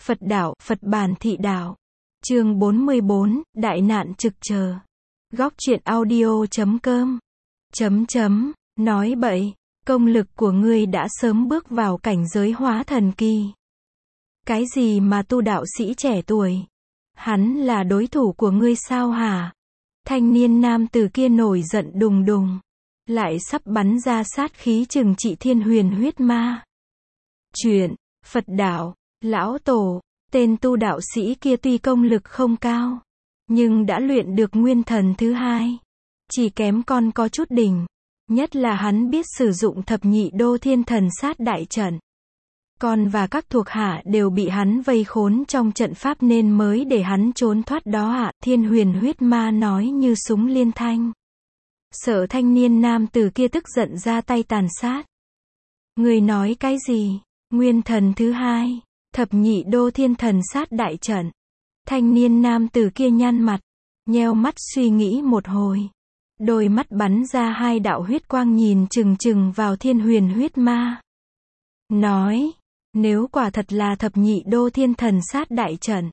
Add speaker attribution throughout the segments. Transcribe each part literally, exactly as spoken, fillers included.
Speaker 1: Phật đạo, Phật bản thị đạo. Chương bốn mươi bốn, Đại nạn trực chờ. Góc truyện audio chấm com. Chấm chấm, nói bậy, công lực của ngươi đã sớm bước vào cảnh giới hóa thần kỳ. Cái gì mà tu đạo sĩ trẻ tuổi? Hắn là đối thủ của ngươi sao hả? Thanh niên nam tử kia nổi giận đùng đùng, lại sắp bắn ra sát khí trừng trị Thiên Huyền huyết ma. Chuyện, Phật đạo, lão tổ, tên tu đạo sĩ kia tuy công lực không cao, nhưng đã luyện được nguyên thần thứ hai. Chỉ kém con có chút đỉnh. Nhất là hắn biết sử dụng thập nhị đô thiên thần sát đại trận. Con và các thuộc hạ đều bị hắn vây khốn trong trận pháp nên mới để hắn trốn thoát đó ạ. À. Thiên Huyền huyết ma nói như súng liên thanh. Sợ thanh niên nam tử kia tức giận ra tay tàn sát. Người nói cái gì? Nguyên thần thứ hai, thập nhị đô thiên thần sát đại trận. Thanh niên nam tử kia nhăn mặt, nheo mắt suy nghĩ một hồi. Đôi mắt bắn ra hai đạo huyết quang nhìn chừng chừng vào Thiên Huyền huyết ma. Nói, nếu quả thật là thập nhị đô thiên thần sát đại trận,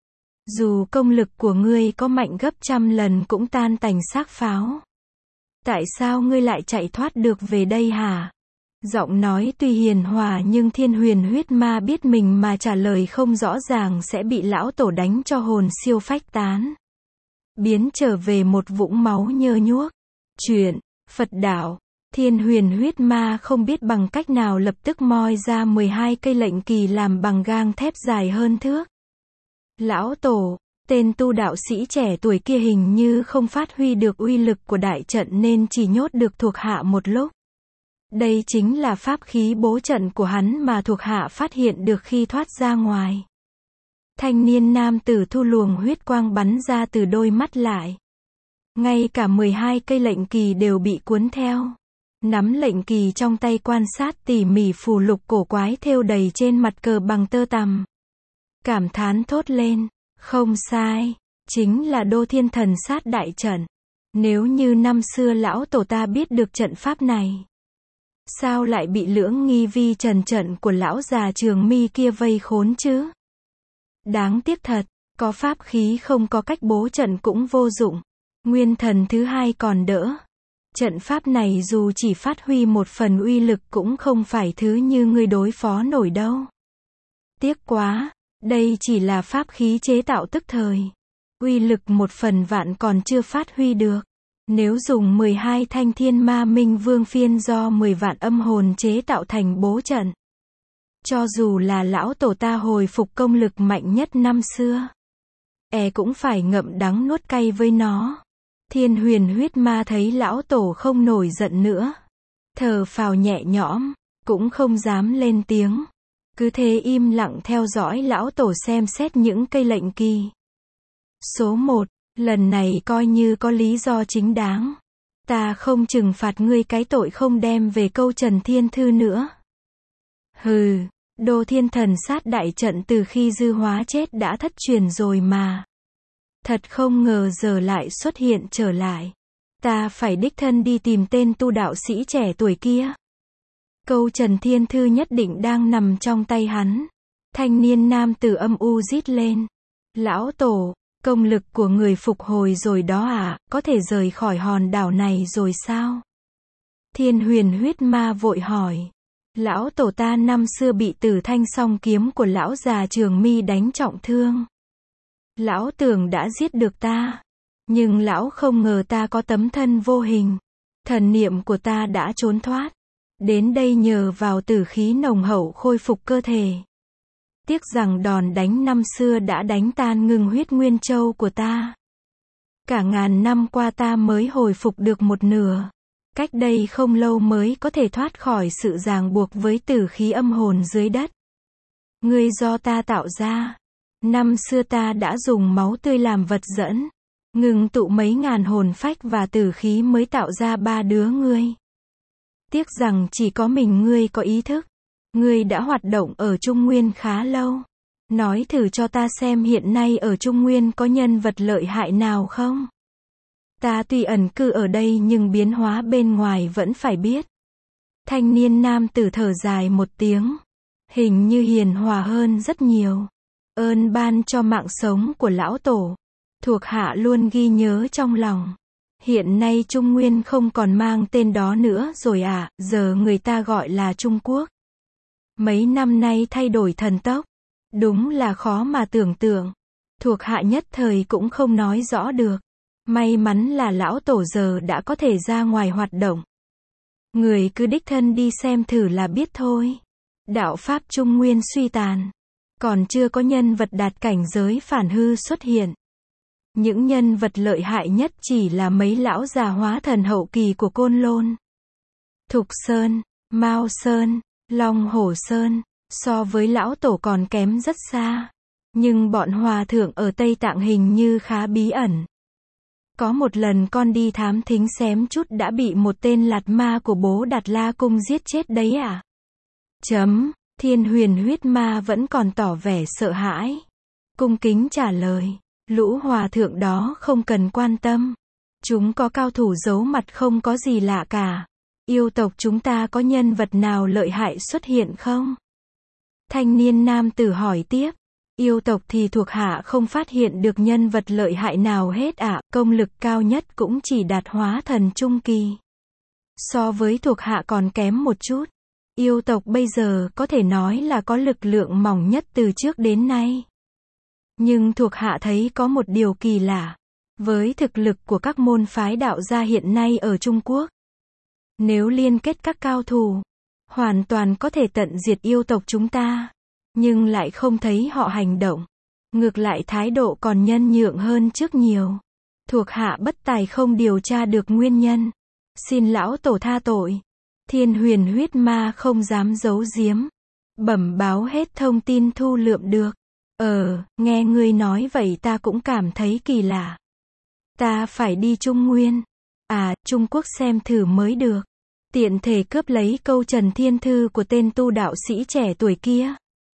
Speaker 1: dù công lực của ngươi có mạnh gấp trăm lần cũng tan tành xác pháo. Tại sao ngươi lại chạy thoát được về đây hả? Giọng nói tuy hiền hòa nhưng Thiên Huyền huyết ma biết mình mà trả lời không rõ ràng sẽ bị lão tổ đánh cho hồn siêu phách tán, biến trở về một vũng máu nhơ nhuốc. Chuyện, Phật đạo, Thiên Huyền huyết ma không biết bằng cách nào lập tức moi ra mười hai cây lệnh kỳ làm bằng gang thép dài hơn thước. Lão tổ, tên tu đạo sĩ trẻ tuổi kia hình như không phát huy được uy lực của đại trận nên chỉ nhốt được thuộc hạ một lúc. Đây chính là pháp khí bố trận của hắn mà thuộc hạ phát hiện được khi thoát ra ngoài. Thanh niên nam tử thu luồng huyết quang bắn ra từ đôi mắt lại. Ngay cả mười hai cây lệnh kỳ đều bị cuốn theo. Nắm lệnh kỳ trong tay quan sát tỉ mỉ phù lục cổ quái thêu đầy trên mặt cờ bằng tơ tằm. Cảm thán thốt lên, không sai, chính là đô thiên thần sát đại trận. Nếu như năm xưa lão tổ ta biết được trận pháp này, sao lại bị lưỡng nghi vi trần trận của lão già Trường Mi kia vây khốn chứ? Đáng tiếc thật, có pháp khí không có cách bố trận cũng vô dụng. Nguyên thần thứ hai còn đỡ. Trận pháp này dù chỉ phát huy một phần uy lực cũng không phải thứ như ngươi đối phó nổi đâu. Tiếc quá, đây chỉ là pháp khí chế tạo tức thời. Uy lực một phần vạn còn chưa phát huy được. Nếu dùng mười hai thanh thiên ma minh vương phiên do mười vạn âm hồn chế tạo thành bố trận, cho dù là lão tổ ta hồi phục công lực mạnh nhất năm xưa, e cũng phải ngậm đắng nuốt cay với nó. Thiên Huyền huyết ma thấy lão tổ không nổi giận nữa, thở phào nhẹ nhõm, cũng không dám lên tiếng. Cứ thế im lặng theo dõi lão tổ xem xét những cây lệnh kỳ. Số một, lần này coi như có lý do chính đáng. Ta không trừng phạt ngươi cái tội không đem về câu Trần Thiên Thư nữa. Hừ, đô thiên thần sát đại trận từ khi Dư Hóa chết đã thất truyền rồi mà. Thật không ngờ giờ lại xuất hiện trở lại. Ta phải đích thân đi tìm tên tu đạo sĩ trẻ tuổi kia. Câu Trần Thiên Thư nhất định đang nằm trong tay hắn. Thanh niên nam tử âm u rít lên. Lão tổ, công lực của người phục hồi rồi đó à, có thể rời khỏi hòn đảo này rồi sao? Thiên Huyền huyết ma vội hỏi. Lão tổ ta năm xưa bị Tử Thanh song kiếm của lão già Trường Mi đánh trọng thương. Lão tưởng đã giết được ta, nhưng lão không ngờ ta có tấm thân vô hình. Thần niệm của ta đã trốn thoát. Đến đây nhờ vào tử khí nồng hậu khôi phục cơ thể. Tiếc rằng đòn đánh năm xưa đã đánh tan ngưng huyết nguyên châu của ta. Cả ngàn năm qua ta mới hồi phục được một nửa. Cách đây không lâu mới có thể thoát khỏi sự ràng buộc với tử khí âm hồn dưới đất. Ngươi do ta tạo ra. Năm xưa ta đã dùng máu tươi làm vật dẫn, ngừng tụ mấy ngàn hồn phách và tử khí mới tạo ra ba đứa ngươi. Tiếc rằng chỉ có mình ngươi có ý thức. Ngươi đã hoạt động ở Trung Nguyên khá lâu. Nói thử cho ta xem hiện nay ở Trung Nguyên có nhân vật lợi hại nào không? Ta tuy ẩn cư ở đây nhưng biến hóa bên ngoài vẫn phải biết. Thanh niên nam tử thở dài một tiếng. Hình như hiền hòa hơn rất nhiều. ơn ban cho mạng sống của lão tổ, thuộc hạ luôn ghi nhớ trong lòng. Hiện nay Trung Nguyên không còn mang tên đó nữa rồi à, giờ người ta gọi là Trung Quốc. Mấy năm nay thay đổi thần tốc, đúng là khó mà tưởng tượng. Thuộc hạ nhất thời cũng không nói rõ được. May mắn là lão tổ giờ đã có thể ra ngoài hoạt động. Người cứ đích thân đi xem thử là biết thôi. Đạo Pháp Trung Nguyên suy tàn. Còn chưa có nhân vật đạt cảnh giới phản hư xuất hiện. Những nhân vật lợi hại nhất chỉ là mấy lão già hóa thần hậu kỳ của Côn Lôn. Thục Sơn, Mao Sơn, Long Hổ Sơn, so với lão tổ còn kém rất xa. Nhưng bọn hòa thượng ở Tây Tạng hình như khá bí ẩn. Có một lần con đi thám thính xém chút đã bị một tên lạt ma của Bố Đạt La Cung giết chết đấy à? Chấm, Thiên Huyền Huyết Ma vẫn còn tỏ vẻ sợ hãi. Cung kính trả lời, lũ hòa thượng đó không cần quan tâm. Chúng có cao thủ giấu mặt không có gì lạ cả. Yêu tộc chúng ta có nhân vật nào lợi hại xuất hiện không? Thanh niên nam tử hỏi tiếp. Yêu tộc thì thuộc hạ không phát hiện được nhân vật lợi hại nào hết ạ, à, công lực cao nhất cũng chỉ đạt hóa thần trung kỳ. So với thuộc hạ còn kém một chút. Yêu tộc bây giờ có thể nói là có lực lượng mỏng nhất từ trước đến nay. Nhưng thuộc hạ thấy có một điều kỳ lạ. Với thực lực của các môn phái đạo gia hiện nay ở Trung Quốc, nếu liên kết các cao thủ, hoàn toàn có thể tận diệt yêu tộc chúng ta. Nhưng lại không thấy họ hành động. Ngược lại thái độ còn nhân nhượng hơn trước nhiều. Thuộc hạ bất tài không điều tra được nguyên nhân. Xin lão tổ tha tội. Thiên Huyền Huyết Ma không dám giấu giếm. Bẩm báo hết thông tin thu lượm được. Ờ, nghe ngươi nói vậy ta cũng cảm thấy kỳ lạ. Ta phải đi Trung Nguyên. À, Trung Quốc xem thử mới được. Tiện thể cướp lấy câu Trần Thiên Thư của tên tu đạo sĩ trẻ tuổi kia.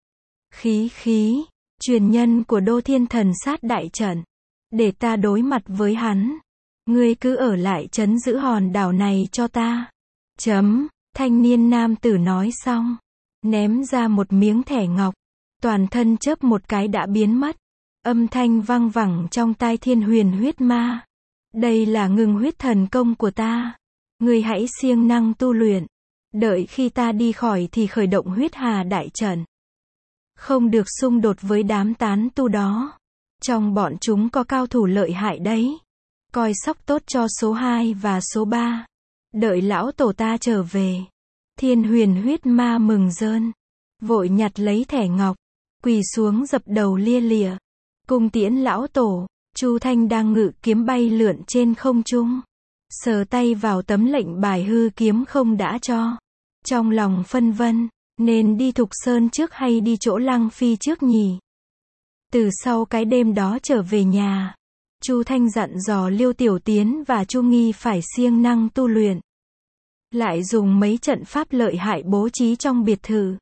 Speaker 1: Khí khí, truyền nhân của Đô Thiên Thần Sát đại trận. Để ta đối mặt với hắn. Ngươi cứ ở lại trấn giữ hòn đảo này cho ta. Chấm, thanh niên nam tử nói xong. Ném ra một miếng thẻ ngọc. Toàn thân chớp một cái đã biến mất. Âm thanh vang vẳng trong tai Thiên Huyền Huyết Ma. Đây là ngừng huyết thần công của ta. Ngươi hãy siêng năng tu luyện. Đợi khi ta đi khỏi thì khởi động huyết hà đại trận. Không được xung đột với đám tán tu đó. Trong bọn chúng có cao thủ lợi hại đấy. Coi sóc tốt cho số hai và số ba. Đợi lão tổ ta trở về. Thiên Huyền Huyết Ma mừng rơn. Vội nhặt lấy thẻ ngọc. Quỳ xuống dập đầu lia lịa. Cung tiễn lão tổ. Chu Thanh đang ngự kiếm bay lượn trên không trung. Sờ tay vào tấm lệnh bài hư kiếm không đã cho. Trong lòng phân vân. Nên đi Thục Sơn trước hay đi chỗ Lăng Phi trước nhỉ? Từ sau cái đêm đó trở về nhà, Chu Thanh dặn dò Liêu Tiểu Tiến và Chu Nghi phải siêng năng tu luyện. Lại dùng mấy trận pháp lợi hại bố trí trong biệt thự.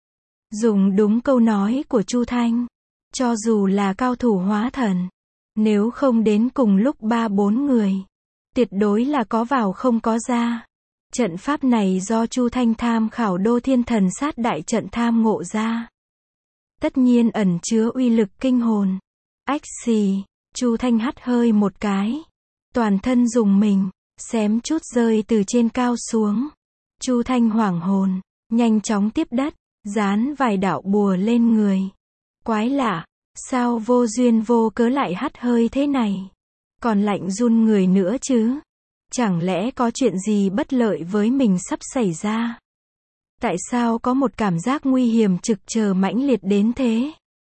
Speaker 1: Dùng đúng câu nói của Chu Thanh. Cho dù là cao thủ hóa thần, nếu không đến cùng lúc ba bốn người, tuyệt đối là có vào không có ra. Trận pháp này do Chu Thanh tham khảo Đô Thiên Thần Sát đại trận tham ngộ ra. Tất nhiên ẩn chứa uy lực kinh hồn. Ách xì, Chu Thanh hắt hơi một cái. Toàn thân rùng mình, xém chút rơi từ trên cao xuống. Chu Thanh hoảng hồn, nhanh chóng tiếp đất, dán vài đạo bùa lên người. Quái lạ, sao vô duyên vô cớ lại hắt hơi thế này? Còn lạnh run người nữa chứ? Chẳng lẽ có chuyện gì bất lợi với mình sắp xảy ra? Tại sao có một cảm giác nguy hiểm trực chờ mãnh liệt đến thế?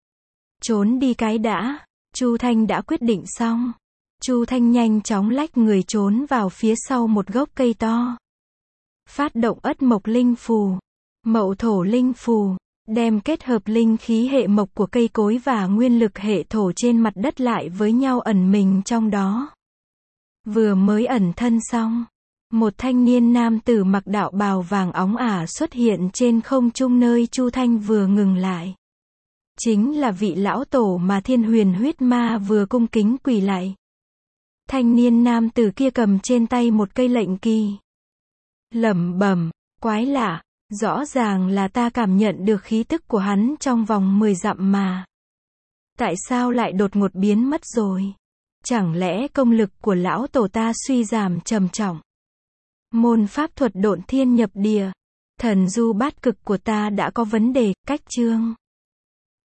Speaker 1: Trốn đi cái đã. Chu Thanh đã quyết định xong. Chu Thanh nhanh chóng lách người trốn vào phía sau một gốc cây to. Phát động ất mộc linh phù, mậu thổ linh phù, đem kết hợp linh khí hệ mộc của cây cối và nguyên lực hệ thổ trên mặt đất lại với nhau ẩn mình trong đó. Vừa mới ẩn thân xong, một thanh niên nam tử mặc đạo bào vàng óng ả xuất hiện trên không trung nơi Chu Thanh vừa ngừng lại. Chính là vị lão tổ mà Thiên Huyền Huyết Ma vừa cung kính quỳ lạy. Thanh niên nam tử kia cầm trên tay một cây lệnh kỳ. Lẩm bẩm, quái lạ, rõ ràng là ta cảm nhận được khí tức của hắn trong vòng mười dặm mà. Tại sao lại đột ngột biến mất rồi? Chẳng lẽ công lực của lão tổ ta suy giảm trầm trọng? Môn pháp thuật độn thiên nhập địa, thần du bát cực của ta đã có vấn đề, cách chương.